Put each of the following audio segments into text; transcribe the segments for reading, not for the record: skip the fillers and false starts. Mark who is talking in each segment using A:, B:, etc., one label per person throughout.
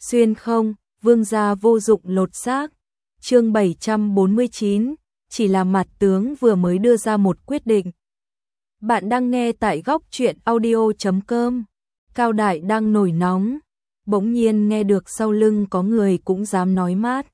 A: Xuyên không, vương gia vô dụng lột xác. Chương 749, chỉ là mặt tướng vừa mới đưa ra một quyết định. Bạn đang nghe tại góc truyện audio.com. Cao Đại đang nổi nóng, bỗng nhiên nghe được sau lưng có người cũng dám nói mát.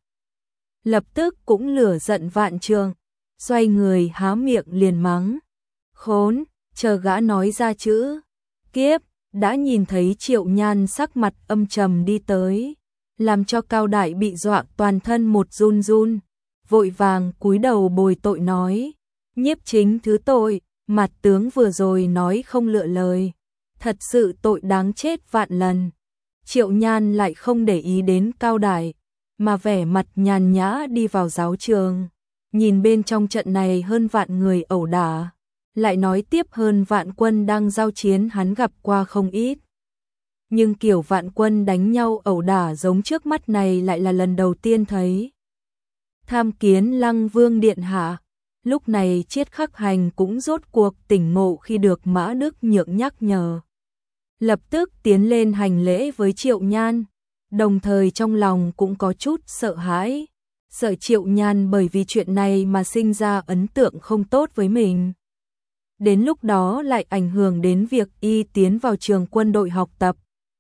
A: Lập tức cũng lửa giận vạn trượng, xoay người há miệng liền mắng. Khốn, chờ gã nói ra chữ kiếp, đã nhìn thấy Triệu Nhan sắc mặt âm trầm đi tới, làm cho Cao Đại bị dọa toàn thân một run run, vội vàng cúi đầu bồi tội nói: Nhiếp chính thứ tội, mặt tướng vừa rồi nói không lựa lời, thật sự tội đáng chết vạn lần. Triệu Nhan lại không để ý đến Cao Đại, mà vẻ mặt nhàn nhã đi vào giáo trường, nhìn bên trong trận này hơn vạn người ẩu đả, lại nói tiếp hơn vạn quân đang giao chiến hắn gặp qua không ít. Nhưng kiểu vạn quân đánh nhau ẩu đả giống trước mắt này lại là lần đầu tiên thấy. Tham kiến Lăng Vương điện hạ, lúc này Chiết Khắc Hành cũng rốt cuộc tỉnh ngộ khi được Mã Đức Nhượng nhắc nhở. Lập tức tiến lên hành lễ với Triệu Nhan, đồng thời trong lòng cũng có chút sợ hãi, sợ Triệu Nhan bởi vì chuyện này mà sinh ra ấn tượng không tốt với mình. Đến lúc đó lại ảnh hưởng đến việc y tiến vào trường quân đội học tập.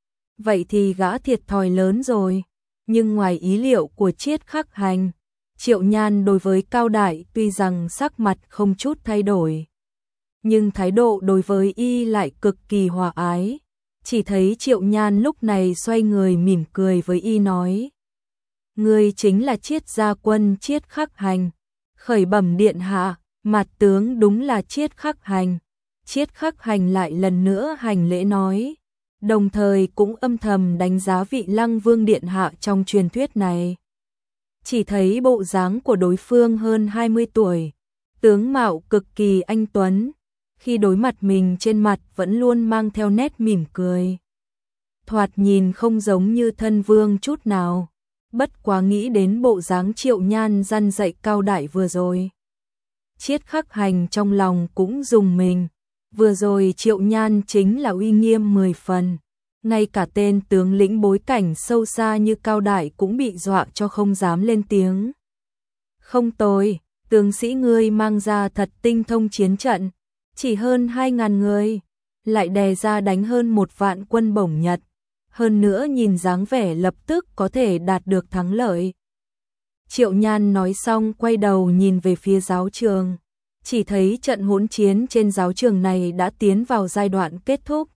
A: Vậy thì gã thiệt thòi lớn rồi. Nhưng ngoài ý liệu của Chiết Khắc Hành, Triệu Nhan đối với Cao Đại tuy rằng sắc mặt không chút thay đổi, nhưng thái độ đối với y lại cực kỳ hòa ái. Chỉ thấy Triệu Nhan lúc này xoay người mỉm cười với y nói: Ngươi chính là Chiết gia quân Chiết Khắc Hành. Khởi bẩm điện hạ, mặt tướng đúng là Chiết Khắc Hành. Chiết Khắc Hành lại lần nữa hành lễ nói, đồng thời cũng âm thầm đánh giá vị Lăng Vương điện hạ trong truyền thuyết này. Chỉ thấy bộ dáng của đối phương hơn 20 tuổi, tướng mạo cực kỳ anh tuấn, khi đối mặt mình trên mặt vẫn luôn mang theo nét mỉm cười. Thoạt nhìn không giống như thân vương chút nào, bất quá nghĩ đến bộ dáng Triệu Nhan răn dạy Cao Đại vừa rồi. Chiết Khắc Hành trong lòng cũng rùng mình, vừa rồi Triệu Nhan chính là uy nghiêm 10 phần, ngay cả tên tướng lĩnh bối cảnh sâu xa như Cao Đại cũng bị dọa cho không dám lên tiếng. Không tồi, tướng sĩ ngươi mang ra thật tinh thông chiến trận, chỉ hơn 2.000 người, lại đè ra đánh hơn 1 vạn quân Bổng Nhật, hơn nữa nhìn dáng vẻ lập tức có thể đạt được thắng lợi. Triệu Nhan nói xong quay đầu nhìn về phía giáo trường, chỉ thấy trận hỗn chiến trên giáo trường này đã tiến vào giai đoạn kết thúc.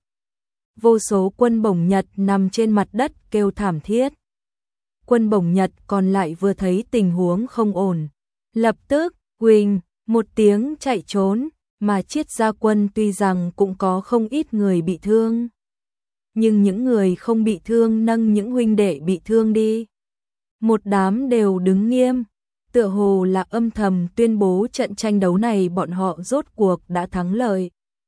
A: Vô số quân Bổng Nhật nằm trên mặt đất kêu thảm thiết. Quân Bổng Nhật còn lại vừa thấy tình huống không ổn, lập tức huỳnh một tiếng chạy trốn, mà Chiết gia quân tuy rằng cũng có không ít người bị thương, nhưng những người không bị thương nâng những huynh đệ bị thương đi. Một đám đều đứng nghiêm, tựa hồ là âm thầm tuyên bố trận tranh đấu này bọn họ rốt cuộc đã thắng lợi.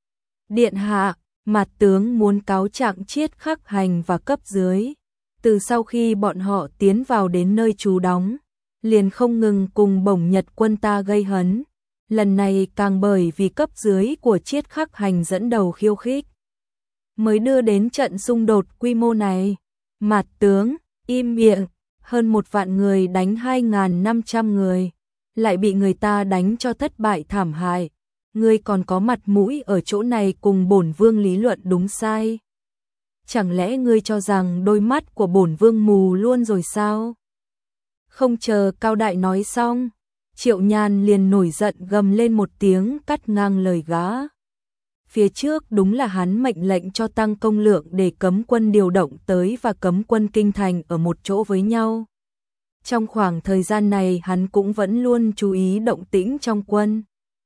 A: Điện hạ, mặt tướng muốn cáo trạng Chiết Khắc Hành và cấp dưới. Từ sau khi bọn họ tiến vào đến nơi trú đóng, liền không ngừng cùng Bổng Nhật quân ta gây hấn. Lần này càng bởi vì cấp dưới của Chiết Khắc Hành dẫn đầu khiêu khích, mới đưa đến trận xung đột quy mô này. Mặt tướng, im miệng, hơn 1 vạn người đánh 2.500 người, lại bị người ta đánh cho thất bại thảm hại. Ngươi còn có mặt mũi ở chỗ này cùng bổn vương lý luận đúng sai? Chẳng lẽ ngươi cho rằng đôi mắt của bổn vương mù luôn rồi sao? Không chờ Cao Đại nói xong, Triệu Nhan liền nổi giận gầm lên một tiếng cắt ngang lời gã. Phía trước đúng là hắn mệnh lệnh cho tăng công lượng để cấm quân điều động tới và cấm quân kinh thành ở một chỗ với nhau. Trong khoảng thời gian này hắn cũng vẫn luôn chú ý động tĩnh trong quân.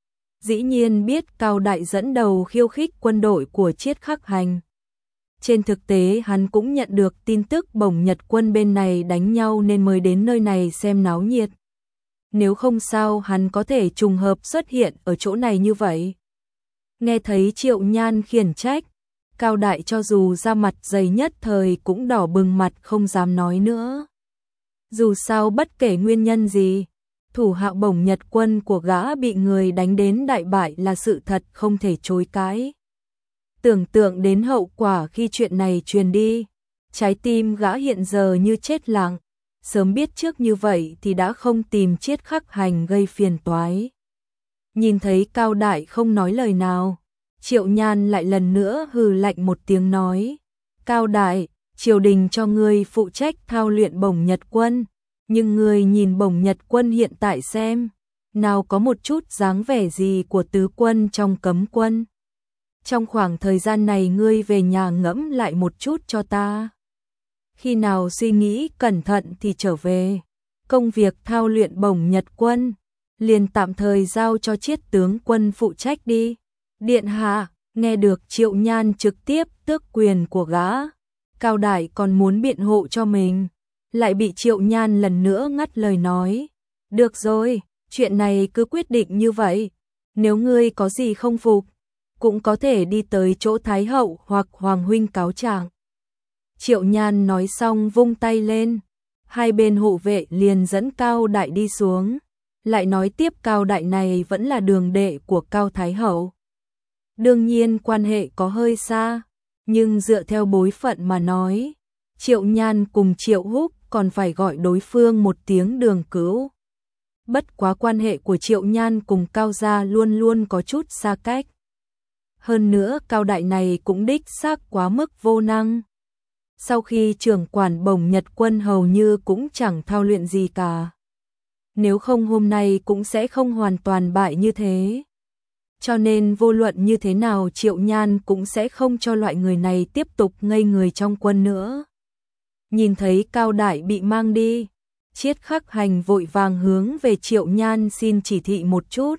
A: Dĩ nhiên biết Cao Đại dẫn đầu khiêu khích quân đội của Chiết Khắc Hành. Trên thực tế hắn cũng nhận được tin tức Bổng Nhật quân bên này đánh nhau nên mới đến nơi này xem náo nhiệt. Nếu không sao hắn có thể trùng hợp xuất hiện ở chỗ này như vậy. Nghe thấy Triệu Nhan khiển trách, Cao Đại cho dù ra mặt dày nhất thời cũng đỏ bừng mặt không dám nói nữa. Dù sao bất kể nguyên nhân gì, thủ hạ Bổng Nhật quân của gã bị người đánh đến đại bại là sự thật không thể chối cãi. Tưởng tượng đến hậu quả khi chuyện này truyền đi, Trái tim gã hiện giờ như chết lặng, sớm biết trước như vậy thì đã không tìm Chiết Khắc Hành gây phiền toái. Nhìn thấy Cao Đại không nói lời nào, Triệu Nhan lại lần nữa hừ lạnh một tiếng nói: Cao Đại, triều đình cho ngươi phụ trách thao luyện Bổng Nhật Quân, nhưng ngươi nhìn Bổng Nhật Quân hiện tại xem, nào có một chút dáng vẻ gì của tứ quân trong cấm quân. Trong khoảng thời gian này ngươi về nhà ngẫm lại một chút cho ta. Khi nào suy nghĩ cẩn thận thì trở về. Công việc thao luyện Bổng Nhật Quân liền tạm thời giao cho Chiết tướng quân phụ trách đi. Điện hạ, nghe được Triệu Nhan trực tiếp tước quyền của gã, Cao Đại còn muốn biện hộ cho mình, lại bị Triệu Nhan lần nữa ngắt lời nói: Được rồi, chuyện này cứ quyết định như vậy, nếu ngươi có gì không phục, cũng có thể đi tới chỗ Thái hậu hoặc Hoàng huynh cáo trạng. Triệu Nhan nói xong vung tay lên, hai bên hộ vệ liền dẫn Cao Đại đi xuống, lại nói tiếp Cao Đại này vẫn là đường đệ của Cao Thái hậu. Đương nhiên quan hệ có hơi xa, nhưng dựa theo bối phận mà nói, Triệu Nhan cùng Triệu Húc còn phải gọi đối phương một tiếng đường cữu. Bất quá quan hệ của Triệu Nhan cùng Cao gia luôn luôn có chút xa cách. Hơn nữa Cao Đại này cũng đích xác quá mức vô năng. Sau khi trưởng quản Bổng Nhật Quân hầu như cũng chẳng thao luyện gì cả. Nếu không hôm nay cũng sẽ không hoàn toàn bại như thế. Cho nên vô luận như thế nào Triệu Nhan cũng sẽ không cho loại người này tiếp tục ngây người trong quân nữa. Nhìn thấy Cao Đại bị mang đi, Chiết Khắc Hành vội vàng hướng về Triệu Nhan xin chỉ thị một chút.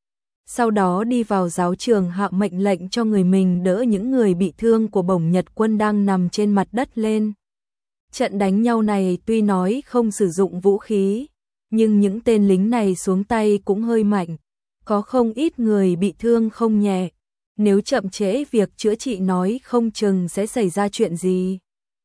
A: Sau đó đi vào giáo trường hạ mệnh lệnh cho người mình đỡ những người bị thương của Bổng Nhật Quân đang nằm trên mặt đất lên. Trận đánh nhau này tuy nói không sử dụng vũ khí, nhưng những tên lính này xuống tay cũng hơi mạnh, có không ít người bị thương không nhẹ. Nếu chậm trễ việc chữa trị nói không chừng sẽ xảy ra chuyện gì.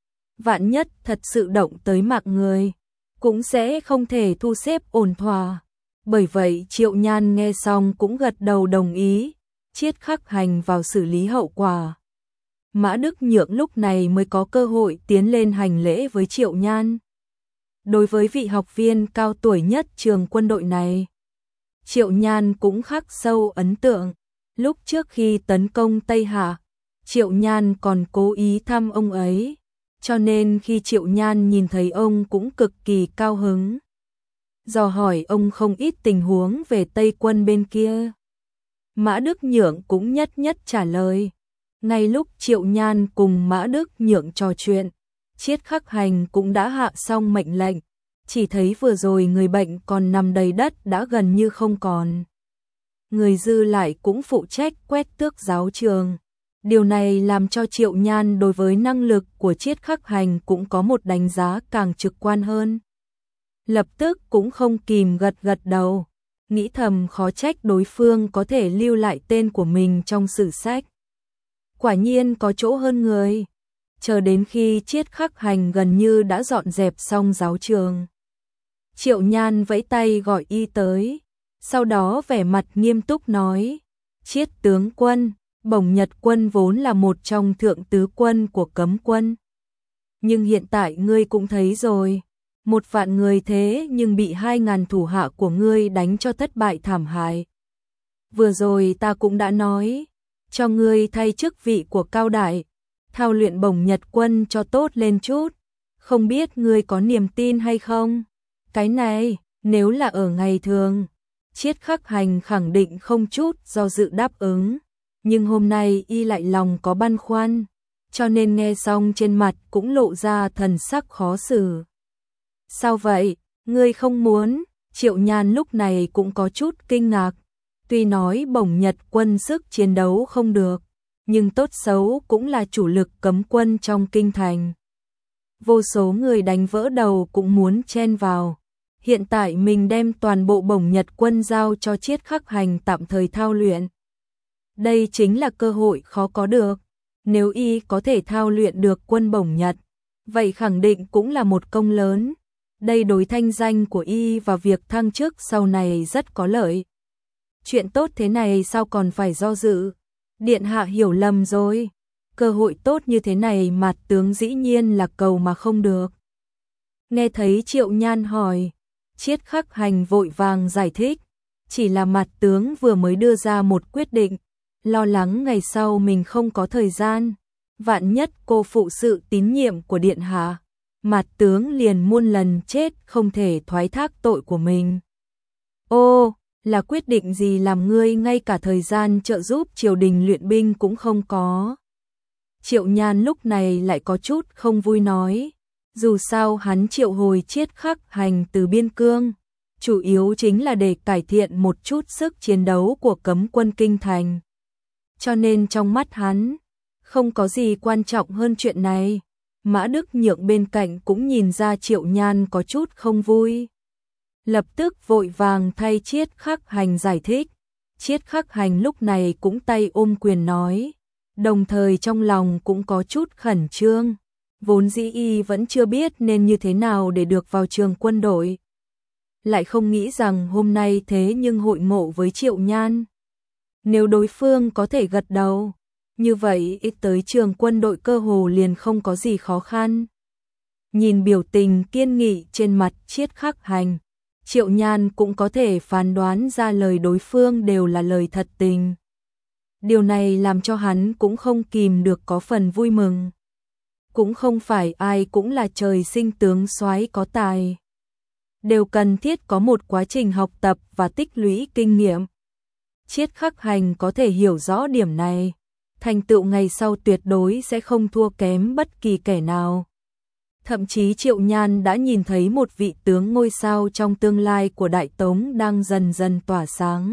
A: Vạn nhất thật sự động tới mạng người, cũng sẽ không thể thu xếp ổn thỏa. Bởi vậy Triệu Nhan nghe xong cũng gật đầu đồng ý, Chiết Khắc Hành vào xử lý hậu quả. Mã Đức Nhượng lúc này mới có cơ hội tiến lên hành lễ với Triệu Nhan. Đối với vị học viên cao tuổi nhất trường quân đội này, Triệu Nhan cũng khắc sâu ấn tượng. Lúc trước khi tấn công Tây Hạ, Triệu Nhan còn cố ý thăm ông ấy, cho nên khi Triệu Nhan nhìn thấy ông cũng cực kỳ cao hứng. Dò hỏi ông không ít tình huống về Tây quân bên kia. Mã Đức Nhượng cũng nhất nhất trả lời. Ngay lúc Triệu Nhan cùng Mã Đức Nhượng trò chuyện, Chiết Khắc Hành cũng đã hạ xong mệnh lệnh, chỉ thấy vừa rồi người bệnh còn nằm đầy đất đã gần như không còn. Người dư lại cũng phụ trách quét tước giáo trường. Điều này làm cho Triệu Nhan đối với năng lực của Chiết Khắc Hành cũng có một đánh giá càng trực quan hơn. Lập tức cũng không kìm gật gật đầu, nghĩ thầm khó trách đối phương có thể lưu lại tên của mình trong sử sách. Quả nhiên có chỗ hơn người. Chờ đến khi Chiết Khắc Hành gần như đã dọn dẹp xong giáo trường, Triệu Nhan vẫy tay gọi y tới, sau đó vẻ mặt nghiêm túc nói: Chiết tướng quân, Bổng Nhật Quân vốn là một trong thượng tứ quân của cấm quân. Nhưng hiện tại ngươi cũng thấy rồi, 1.000 người thế nhưng bị 2.000 thủ hạ của ngươi đánh cho thất bại thảm hại. Vừa rồi ta cũng đã nói, cho ngươi thay chức vị của Cao Đại, thao luyện Bổng Nhật Quân cho tốt lên chút, không biết ngươi có niềm tin hay không? Cái này, nếu là ở ngày thường, Chiết Khắc Hành khẳng định không chút do dự đáp ứng, nhưng hôm nay y lại lòng có băn khoăn, cho nên nghe xong trên mặt cũng lộ ra thần sắc khó xử. Sao vậy, ngươi không muốn? Triệu Nhan lúc này cũng có chút kinh ngạc, tuy nói Bổng Nhật Quân sức chiến đấu không được, nhưng tốt xấu cũng là chủ lực cấm quân trong kinh thành. Vô số người đánh vỡ đầu cũng muốn chen vào. Hiện tại mình đem toàn bộ Bổng Nhật Quân giao cho Chiết Khắc Hành tạm thời thao luyện. Đây chính là cơ hội khó có được. Nếu y có thể thao luyện được quân Bổng Nhật, vậy khẳng định cũng là một công lớn. Đây đối thanh danh của y và việc thăng chức sau này rất có lợi. Chuyện tốt thế này sao còn phải do dự? Điện hạ hiểu lầm rồi. cơ hội tốt như thế này Mạt tướng dĩ nhiên là cầu mà không được. Nghe thấy Triệu Nhan hỏi, Chiết Khắc Hành vội vàng giải thích, chỉ là Mạt tướng vừa mới đưa ra một quyết định, lo lắng ngày sau mình không có thời gian, vạn nhất cô phụ sự tín nhiệm của điện hạ, Mạt tướng liền muôn lần chết không thể thoái thác tội của mình. Ô, là quyết định gì làm ngươi ngay cả thời gian trợ giúp triều đình luyện binh cũng không có? Triệu Nhan lúc này lại có chút không vui nói, dù sao hắn triệu hồi Chiết Khắc Hành từ biên cương, chủ yếu chính là để cải thiện một chút sức chiến đấu của cấm quân kinh thành. Cho nên trong mắt hắn, không có gì quan trọng hơn chuyện này. Mã Đức Nhượng bên cạnh cũng nhìn ra Triệu Nhan có chút không vui. Lập tức vội vàng thay Chiết Khắc Hành giải thích. Chiết Khắc Hành lúc này cũng tay ôm quyền nói, đồng thời trong lòng cũng có chút khẩn trương. Vốn dĩ y vẫn chưa biết nên như thế nào để được vào trường quân đội. Lại không nghĩ rằng hôm nay thế nhưng hội ngộ với Triệu Nhan. Nếu đối phương có thể gật đầu, như vậy ít tới trường quân đội cơ hồ liền không có gì khó khăn. Nhìn biểu tình kiên nghị trên mặt Chiết Khắc Hành, Triệu Nhan cũng có thể phán đoán ra lời đối phương đều là lời thật tình. Điều này làm cho hắn cũng không kìm được có phần vui mừng. Cũng không phải ai cũng là trời sinh tướng soái có tài. Đều cần thiết có một quá trình học tập và tích lũy kinh nghiệm. Chiết Khắc Hành có thể hiểu rõ điểm này, thành tựu ngày sau tuyệt đối sẽ không thua kém bất kỳ kẻ nào. Thậm chí Triệu Nhan đã nhìn thấy một vị tướng ngôi sao trong tương lai của Đại Tống đang dần dần tỏa sáng.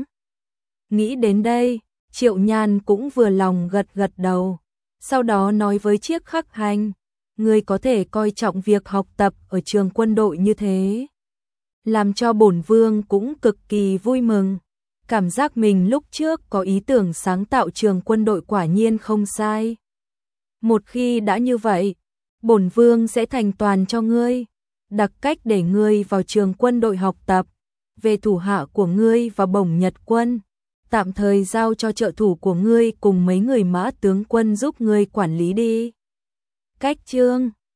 A: Nghĩ đến đây, Triệu Nhan cũng vừa lòng gật gật đầu, sau đó nói với Chiết Khắc Hành, ngươi có thể coi trọng việc học tập ở trường quân đội như thế. Làm cho bổn vương cũng cực kỳ vui mừng, cảm giác mình lúc trước có ý tưởng sáng tạo trường quân đội quả nhiên không sai. Một khi đã như vậy, bổn vương sẽ thành toàn cho ngươi, đặc cách để ngươi vào trường quân đội học tập, về thủ hạ của ngươi và bổng Nhật quân, tạm thời giao cho trợ thủ của ngươi cùng mấy người mã tướng quân giúp ngươi quản lý đi. Cách chương